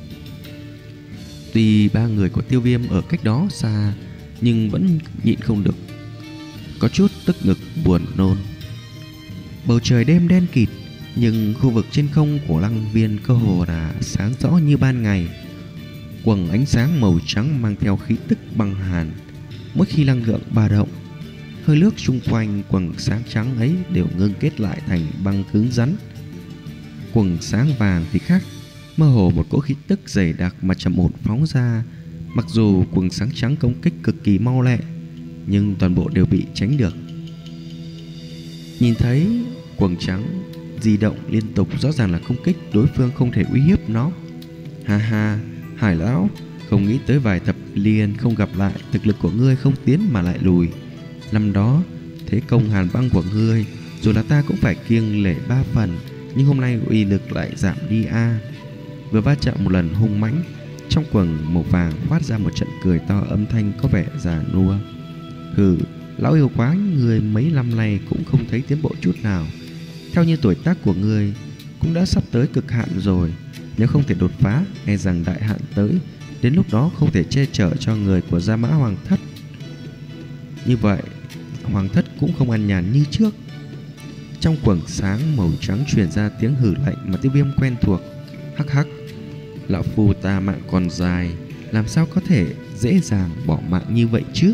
Tuy ba người của Tiêu Viêm ở cách đó xa, nhưng vẫn nhịn không được có chút tức ngực buồn nôn. Bầu trời đêm đen kịt, nhưng khu vực trên không của lăng viên cơ hồ là sáng rõ như ban ngày. Quầng ánh sáng màu trắng mang theo khí tức băng hàn. Mỗi khi năng lượng ba động, hơi nước xung quanh quầng sáng trắng ấy đều ngưng kết lại thành băng cứng rắn. Quầng sáng vàng thì khác, mơ hồ một cỗ khí tức dày đặc mà trầm ổn phóng ra. Mặc dù quầng sáng trắng công kích cực kỳ mau lẹ, nhưng toàn bộ đều bị tránh được. Nhìn thấy quầng trắng di động liên tục, rõ ràng là công kích đối phương không thể uy hiếp nó. Ha ha, Hải lão, không nghĩ tới vài thập liên không gặp lại, thực lực của ngươi không tiến mà lại lùi. Năm đó thế công hàn băng của ngươi, dù là ta cũng phải kiêng lệ ba phần, nhưng hôm nay uy lực lại giảm đi a. À. Vừa va chạm một lần hung mãnh, trong quầng màu vàng phát ra một trận cười to, âm thanh có vẻ già nua. Hừ, lão yêu quái, người mấy năm nay cũng không thấy tiến bộ chút nào. Theo như tuổi tác của ngươi cũng đã sắp tới cực hạn rồi, nếu không thể đột phá, e rằng đại hạn tới, đến lúc đó không thể che chở cho người của Gia Mã Hoàng Thất. Như vậy, Hoàng Thất cũng không an nhàn như trước. Trong quầng sáng màu trắng truyền ra tiếng hử lạnh mà Tiêu Viêm quen thuộc. Hắc hắc, lão phu ta mạng còn dài, làm sao có thể dễ dàng bỏ mạng như vậy chứ?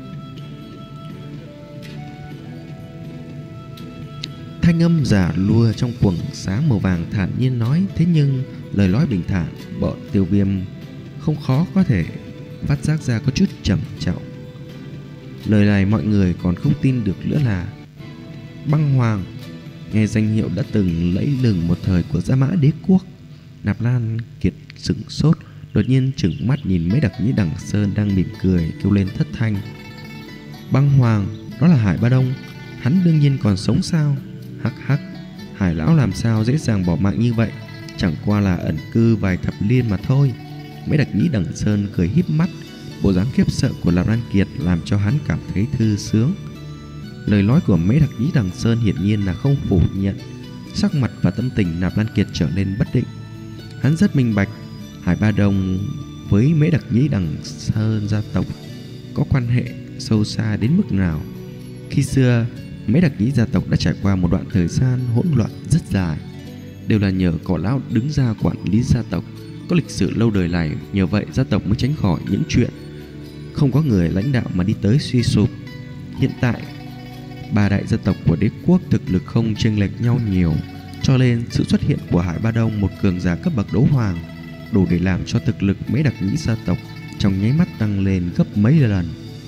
Thanh âm giả lua trong quầng sáng màu vàng thản nhiên nói. Thế nhưng lời nói bình thản, bọn Tiêu Viêm không khó có thể phát giác ra có chút trầm trọng. Lời này mọi người còn không tin được nữa là Băng Hoàng, nghe danh hiệu đã từng lẫy lừng một thời của Gia Mã Đế Quốc. Nạp Lan Kiệt sửng sốt, đột nhiên trừng mắt nhìn mấy đặc nhĩ Đằng Sơn đang mỉm cười, kêu lên thất thanh. Băng Hoàng, đó là Hải Ba Đông, hắn đương nhiên còn sống sao? Hắc hắc, Hải lão làm sao dễ dàng bỏ mạng như vậy, chẳng qua là ẩn cư vài thập liên mà thôi. Mấy đặc nhĩ Đằng Sơn cười híp mắt, bộ dáng khiếp sợ của Nạp Lan Kiệt làm cho hắn cảm thấy thư sướng. Lời nói của mấy đặc nhĩ Đằng Sơn hiển nhiên là không phủ nhận. Sắc mặt và tâm tình Nạp Lan Kiệt trở nên bất định. Hắn rất minh bạch Hải Ba Đông với mấy đặc nhĩ Đằng Sơn gia tộc có quan hệ sâu xa đến mức nào. Khi xưa, mấy đặc nhĩ gia tộc đã trải qua một đoạn thời gian hỗn loạn rất dài, đều là nhờ cỏ lão đứng ra quản lý gia tộc, có lịch sử lâu đời này. Nhờ vậy gia tộc mới tránh khỏi những chuyện không có người lãnh đạo mà đi tới suy sụp. Hiện tại ba đại gia tộc của đế quốc thực lực không chênh lệch nhau nhiều, cho nên sự xuất hiện của Hải Ba Đông, một cường giả cấp bậc đấu hoàng, đủ để làm cho thực lực mấy đặc nhĩ gia tộc trong nháy mắt tăng lên gấp mấy lần.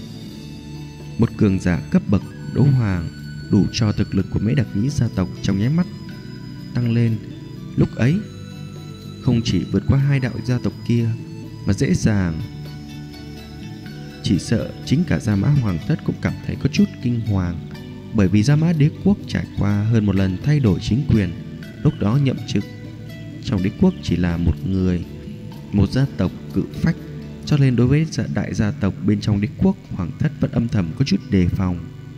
Một cường giả cấp bậc đấu hoàng đủ cho thực lực của mấy đặc nhĩ gia tộc trong nháy mắt tăng lên. Lúc ấy không chỉ vượt qua hai đạo gia tộc kia, mà dễ dàng, chỉ sợ chính cả Gia Mã Hoàng Thất cũng cảm thấy có chút kinh hoàng. Bởi vì Gia Mã Đế Quốc trải qua hơn một lần thay đổi chính quyền, lúc đó nhậm chức trong đế quốc chỉ là một người, một gia tộc cự phách, cho nên đối với đại gia tộc bên trong đế quốc, Hoàng Thất vẫn âm thầm có chút đề phòng.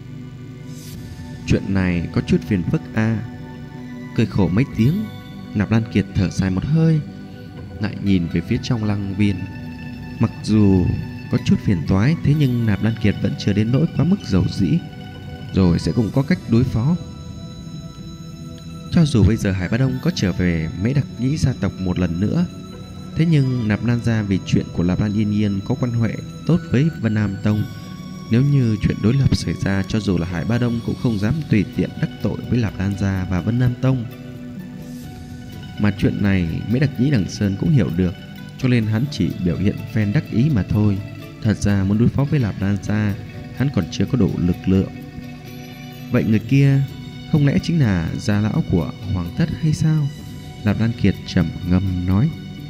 Chuyện này có chút phiền phức a. À. Cười khổ mấy tiếng, Nạp Lan Kiệt thở dài một hơi, lại nhìn về phía trong lăng viên. Mặc dù có chút phiền toái, thế nhưng Nạp Lan Kiệt vẫn chưa đến nỗi quá mức dầu dĩ, rồi sẽ cũng có cách đối phó. Cho dù bây giờ Hải Ba Đông có trở về mấy đặc nhĩ gia tộc một lần nữa, thế nhưng Nạp Lan gia vì chuyện của Nạp Lan Yên Nhiên có quan hệ tốt với Vân Nam Tông. Nếu như chuyện đối lập xảy ra, cho dù là Hải Ba Đông cũng không dám tùy tiện đắc tội với Nạp Lan gia và Vân Nam Tông. Mà chuyện này mấy đặc nhĩ Đằng Sơn cũng hiểu được, cho nên hắn chỉ biểu hiện phen đắc ý mà thôi. Thật ra muốn đối phó với Nạp Lan gia, hắn còn chưa có đủ lực lượng. Vậy người kia Không lẽ chính là gia lão của hoàng thất hay sao? Lạp Lan Kiệt trầm ngâm nói.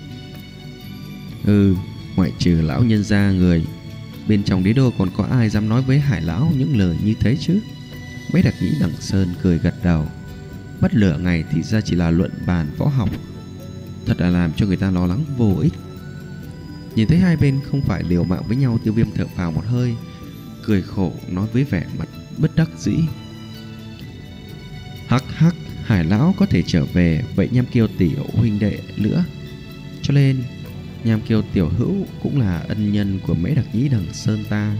Ừ, ngoại trừ lão nhân gia người, bên trong đế đô còn có ai dám nói với Hải lão những lời như thế chứ? Mấy đặc nhĩ Đằng Sơn cười gật đầu. Mất lửa ngày thì ra chỉ là luận bàn võ học, thật là làm cho người ta lo lắng vô ích. Nhìn thấy hai bên không phải liều mạng với nhau, Tiêu Viêm thở phào một hơi, cười khổ nói với vẻ mặt bất đắc dĩ. Hắc hắc, Hải lão có thể trở về, vậy Nham Kiêu tiểu huynh đệ nữa. Cho nên Nham Kiêu tiểu hữu cũng là ân nhân của Mễ Đặc Nhĩ Đằng Sơn ta.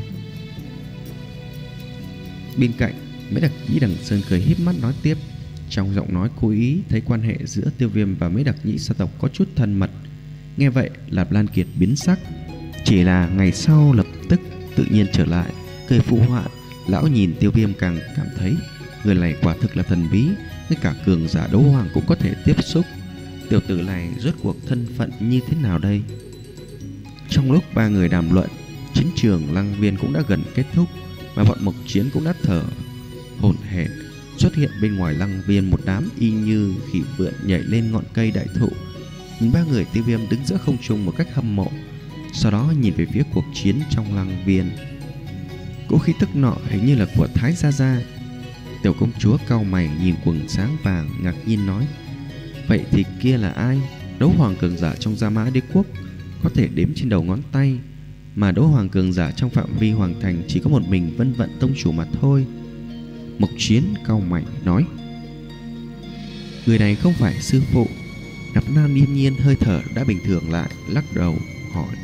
Bên cạnh, Mễ Đặc Nhĩ Đằng Sơn cười híp mắt nói tiếp, trong giọng nói cố ý thấy quan hệ giữa Tiêu Viêm và Mễ Đặc Nhĩ gia tộc có chút thân mật. Nghe vậy, Lạp Lan Kiệt biến sắc, chỉ là ngày sau lập tức tự nhiên trở lại, cười phụ họa. Lão nhìn Tiêu Viêm càng cảm thấy người này quả thực là thần bí, ngay cả cường giả đấu hoàng cũng có thể tiếp xúc. Tiểu tử này rốt cuộc thân phận như thế nào đây? Trong lúc ba người đàm luận, chiến trường Lăng Viên cũng đã gần kết thúc, mà bọn Mộc Chiến cũng đã thở hổn hển. Xuất hiện bên ngoài Lăng Viên một đám y như khỉ vượn nhảy lên ngọn cây đại thụ. Nhìn ba người Tiêu Viêm đứng giữa không trung một cách hâm mộ, sau đó nhìn về phía cuộc chiến trong Lăng Viên. Cỗ khí tức nọ hình như là của Thái Gia Gia. Tiểu công chúa cau mày nhìn quần sáng vàng, ngạc nhiên nói, vậy thì kia là ai? Đấu hoàng cường giả trong Gia Mã Đế quốc có thể đếm trên đầu ngón tay, mà đấu hoàng cường giả trong phạm vi hoàng thành chỉ có một mình Vân Vận tông chủ mà thôi. Mộc Chiến cau mày nói, người này không phải sư phụ. Nạp Lan Yên Nhiên hơi thở đã bình thường lại, lắc đầu hỏi,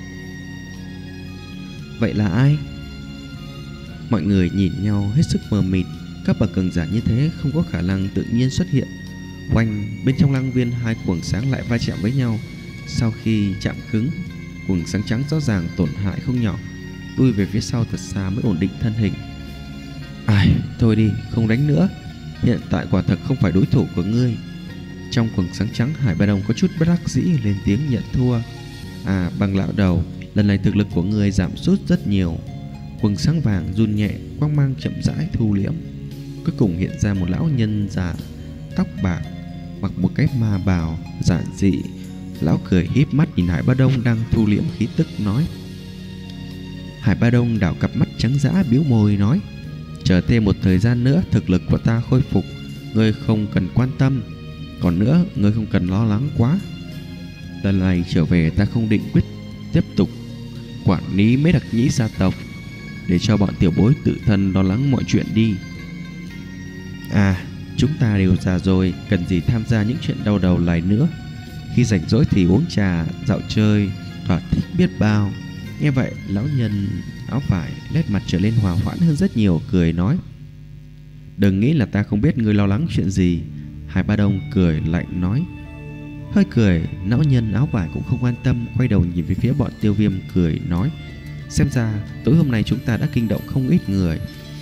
vậy là ai? Mọi người nhìn nhau hết sức mờ mịt. Các bậc cường giả như thế không có khả năng tự nhiên xuất hiện. Oanh, bên trong Lăng Viên hai quầng sáng lại va chạm với nhau. Sau khi chạm cứng, quầng sáng trắng rõ ràng tổn hại không nhỏ, lui về phía sau thật xa mới ổn định thân hình. Ai, thôi đi, không đánh nữa, hiện tại quả thật không phải đối thủ của ngươi. Trong quầng sáng trắng, Hải Ba Đông có chút bất đắc dĩ lên tiếng nhận thua. À, Bằng lão đầu, lần này thực lực của ngươi giảm sút rất nhiều. Quầng sáng vàng run nhẹ, quang mang chậm rãi thu liễm. Cuối cùng hiện ra một lão nhân già, tóc bạc, mặc một cái ma bào giản dị. Lão cười híp mắt nhìn Hải Ba Đông đang thu liễm khí tức nói. Hải Ba Đông đảo cặp mắt trắng dã, biếu môi nói, chờ thêm một thời gian nữa thực lực của ta khôi phục, ngươi không cần quan tâm. Còn nữa, ngươi không cần lo lắng quá. Lần này trở về ta không định quyết tiếp tục quản lý Mễ Đặc Nhĩ gia tộc, để cho bọn tiểu bối tự thân lo lắng mọi chuyện đi. À, chúng ta đều già rồi, cần gì tham gia những chuyện đau đầu này nữa. Khi rảnh rỗi thì uống trà, dạo chơi, thỏa thích biết bao. Nghe vậy, lão nhân áo vải nét mặt trở lên hòa hoãn hơn rất nhiều, cười nói, đừng nghĩ là ta không biết ngươi lo lắng chuyện gì. Hải Ba Đông cười lạnh nói. Hơi cười, lão nhân áo vải cũng không quan tâm, quay đầu nhìn về phía bọn Tiêu Viêm cười nói, xem ra tối hôm nay chúng ta đã kinh động không ít người.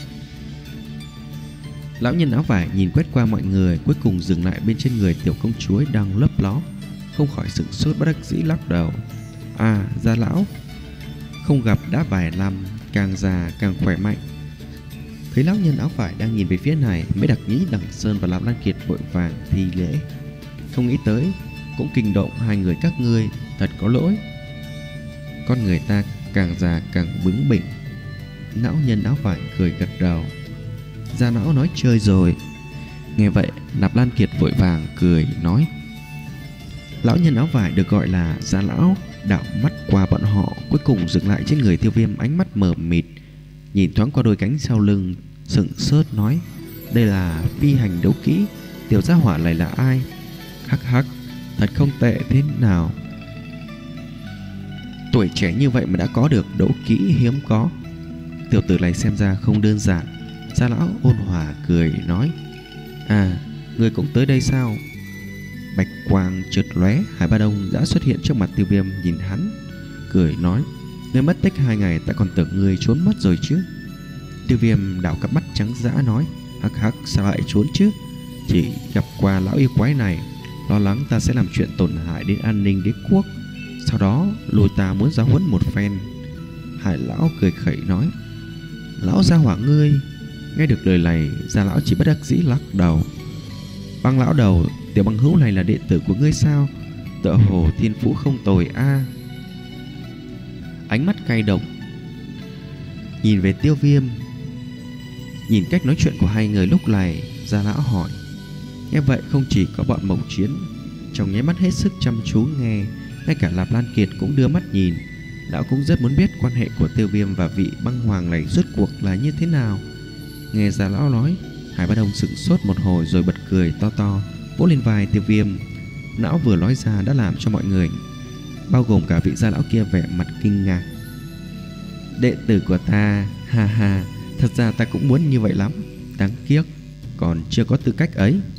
Lão nhân áo vải nhìn quét qua mọi người, cuối cùng dừng lại bên trên người tiểu công chúa đang lấp ló, không khỏi sửng sốt bất đắc dĩ lắc đầu. À, Gia lão, không gặp đã vài năm, càng già càng khỏe mạnh. Thấy lão nhân áo vải đang nhìn về phía này, Mễ Đặc Nhĩ Đằng Sơn và Lạp Lan Kiệt vội vàng thi lễ. Không nghĩ tới cũng kinh động hai người các ngươi, thật có lỗi. Con người ta càng già càng bướng bỉnh. Lão nhân áo vải cười gật đầu. Gia lão nói chơi rồi. Nghe vậy, Lạp Lan Kiệt vội vàng cười nói. Lão nhân áo vải được gọi là Gia lão đảo mắt qua bọn họ, cuối cùng dừng lại trên người Tiêu Viêm, ánh mắt mờ mịt, nhìn thoáng qua đôi cánh sau lưng, sững sốt nói, đây là phi hành đấu kỹ, tiểu gia hỏa này là ai? Hắc hắc, thật không tệ thế nào. Tuổi trẻ như vậy mà đã có được đấu kỹ hiếm có. Tiểu tử này xem ra không đơn giản. Gia lão ôn hòa cười nói, à, ngươi cũng tới đây sao? Bạch quang chợt lóe, Hải Ba Đông đã xuất hiện trước mặt Tiêu Viêm, nhìn hắn cười nói, ngươi mất tích hai ngày, ta còn tưởng ngươi trốn mất rồi chứ. Tiêu Viêm đảo cặp mắt trắng dã nói, hắc hắc, sao lại trốn chứ? Chỉ gặp qua lão yêu quái này, lo lắng ta sẽ làm chuyện tổn hại đến an ninh đế quốc, sau đó lùi ta muốn giáo huấn một phen. Hải lão cười khẩy nói, lão gia hỏa ngươi, Nghe được lời này, Gia lão chỉ bất đắc dĩ lắc đầu. Băng lão đầu, tiểu băng hữu này là đệ tử của ngươi sao? Tựa hồ thiên phú không tồi a. Ánh mắt cay độc nhìn về Tiêu Viêm. Nhìn cách nói chuyện của hai người lúc này, Gia lão hỏi. Nghe vậy không chỉ có bọn Mộng Chiến trong nháy mắt hết sức chăm chú nghe, ngay cả Lạp Lan Kiệt cũng đưa mắt nhìn. Lão cũng rất muốn biết quan hệ của Tiêu Viêm và vị băng hoàng này rốt cuộc là như thế nào. Nghe Gia lão nói, Hải Bá Đông sững sốt một hồi rồi bật cười to to, vỗ lên vai Tiêu Viêm. Lão vừa nói ra đã làm cho mọi người, bao gồm cả vị Gia lão kia, vẻ mặt kinh ngạc. Đệ tử của ta, ha ha, thật ra ta cũng muốn như vậy lắm, đáng tiếc còn chưa có tư cách ấy.